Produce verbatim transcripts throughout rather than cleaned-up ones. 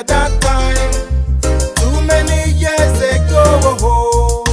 remember that time, too many years ago.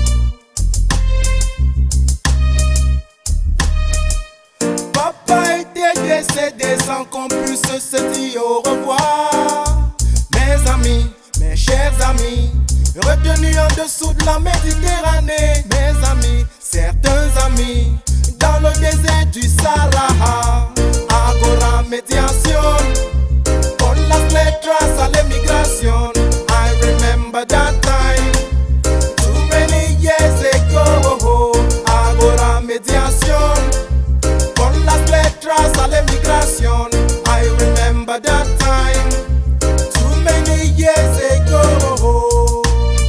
Papa était décédé sans qu'on puisse se dire au revoir. Mes amis, mes chers amis, retenus en dessous de la Méditerranée. Mes amis, certains amis, dans le désert du Sahara. Agora mediación, por las letras a la emigración. I remember that time, too many years ago. Agora mediación, por las letras a la emigración. I remember that time, too many years ago.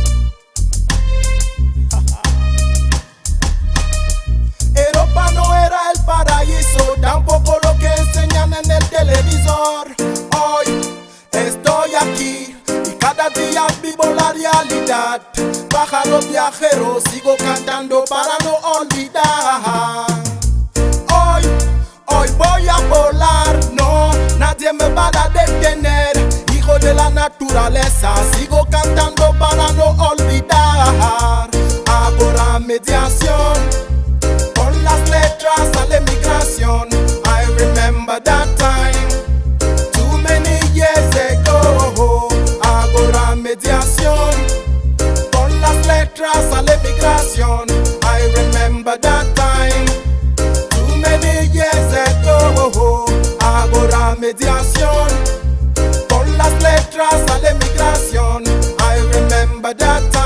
Europa no era el paraíso, tampoco lo que enseñan en el televisor. Hoy estoy aquí y cada día vivo la realidad. Pájaro viajero, sigo cantando para no olvidar. Hoy, hoy voy a volar, no, nadie me va a detener. Hijo de la naturaleza, sigo cantando para no olvidar. Agora mediación, por las letras a la emigración. I remember that time, too many years ago. Agora mediación, por las letras a la emigración. I remember that time, too many years ago. Agora mediación, por las letras a la emigración. I remember that time.